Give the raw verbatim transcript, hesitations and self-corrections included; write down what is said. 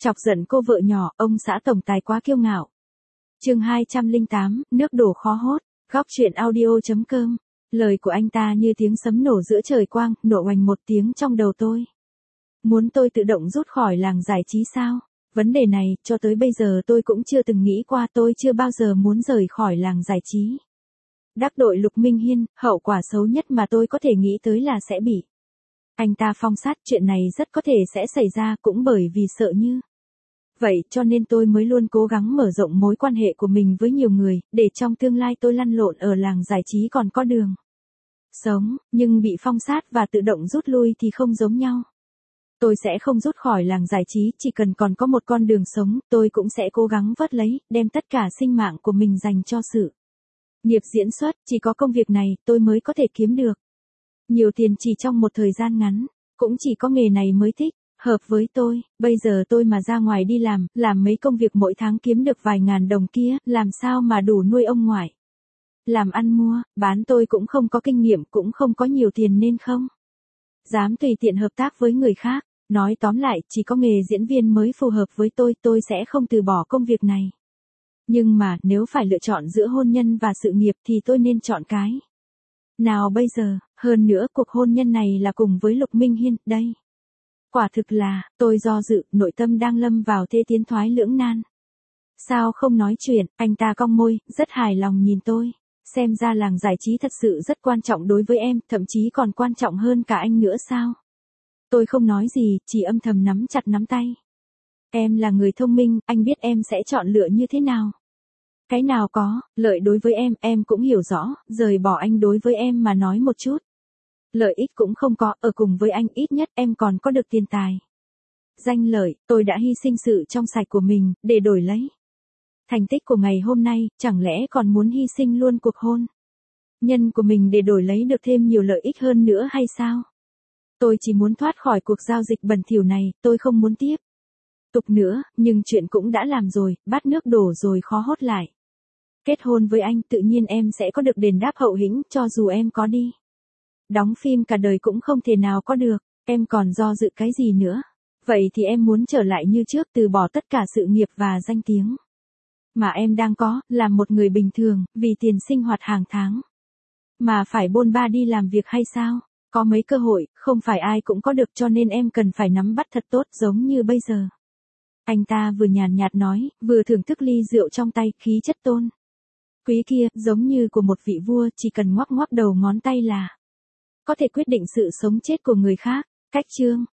Chọc giận cô vợ nhỏ, ông xã tổng tài quá kiêu ngạo. Chương hai trăm lẻ tám, nước đổ khó hốt. Góc truyện audio chấm com. Lời của anh ta như tiếng sấm nổ giữa trời quang, nổ oành một tiếng trong đầu tôi. Muốn tôi tự động rút khỏi làng giải trí sao? Vấn đề này, cho tới bây giờ tôi cũng chưa từng nghĩ qua, tôi chưa bao giờ muốn rời khỏi làng giải trí. Đắc tội Lục Minh Hiên, hậu quả xấu nhất mà tôi có thể nghĩ tới là sẽ bị anh ta phong sát. Chuyện này rất có thể sẽ xảy ra, cũng bởi vì sợ như vậy cho nên tôi mới luôn cố gắng mở rộng mối quan hệ của mình với nhiều người, để trong tương lai tôi lăn lộn ở làng giải trí còn có đường sống. Nhưng bị phong sát và tự động rút lui thì không giống nhau. Tôi sẽ không rút khỏi làng giải trí, chỉ cần còn có một con đường sống, tôi cũng sẽ cố gắng vớt lấy, đem tất cả sinh mạng của mình dành cho sự nghiệp diễn xuất. Chỉ có công việc này, tôi mới có thể kiếm được nhiều tiền chỉ trong một thời gian ngắn. Cũng chỉ có nghề này mới thích hợp với tôi. Bây giờ tôi mà ra ngoài đi làm, làm mấy công việc mỗi tháng kiếm được vài ngàn đồng kia, làm sao mà đủ nuôi ông ngoại. Làm ăn mua, bán tôi cũng không có kinh nghiệm, cũng không có nhiều tiền nên không dám tùy tiện hợp tác với người khác. Nói tóm lại, chỉ có nghề diễn viên mới phù hợp với tôi, tôi sẽ không từ bỏ công việc này. Nhưng mà, nếu phải lựa chọn giữa hôn nhân và sự nghiệp thì tôi nên chọn cái nào bây giờ? Hơn nữa, cuộc hôn nhân này là cùng với Lục Minh Hiên, đây. Quả thực là, tôi do dự, nội tâm đang lâm vào thế tiến thoái lưỡng nan. Sao không nói chuyện? Anh ta cong môi, rất hài lòng nhìn tôi. Xem ra làng giải trí thật sự rất quan trọng đối với em, thậm chí còn quan trọng hơn cả anh nữa sao? Tôi không nói gì, chỉ âm thầm nắm chặt nắm tay. Em là người thông minh, anh biết em sẽ chọn lựa như thế nào. Cái nào có lợi đối với em, em cũng hiểu rõ, rời bỏ anh đối với em mà nói một chút lợi ích cũng không có, ở cùng với anh ít nhất em còn có được tiền tài. Danh lợi, tôi đã hy sinh sự trong sạch của mình, để đổi lấy thành tích của ngày hôm nay, chẳng lẽ còn muốn hy sinh luôn cuộc hôn nhân của mình để đổi lấy được thêm nhiều lợi ích hơn nữa hay sao? Tôi chỉ muốn thoát khỏi cuộc giao dịch bẩn thỉu này, tôi không muốn tiếp tục nữa, nhưng chuyện cũng đã làm rồi, bát nước đổ rồi khó hốt lại. Kết hôn với anh, tự nhiên em sẽ có được đền đáp hậu hĩnh, cho dù em có đi đóng phim cả đời cũng không thể nào có được. Em còn do dự cái gì nữa? Vậy thì em muốn trở lại như trước, từ bỏ tất cả sự nghiệp và danh tiếng mà em đang có, làm một người bình thường, vì tiền sinh hoạt hàng tháng mà phải bôn ba đi làm việc hay sao? Có mấy cơ hội, không phải ai cũng có được, cho nên em cần phải nắm bắt thật tốt, giống như bây giờ. Anh ta vừa nhàn nhạt nói, vừa thưởng thức ly rượu trong tay, khí chất tôn quý kia, giống như của một vị vua, chỉ cần ngoắc ngoắc đầu ngón tay là có thể quyết định sự sống chết của người khác. Cách chương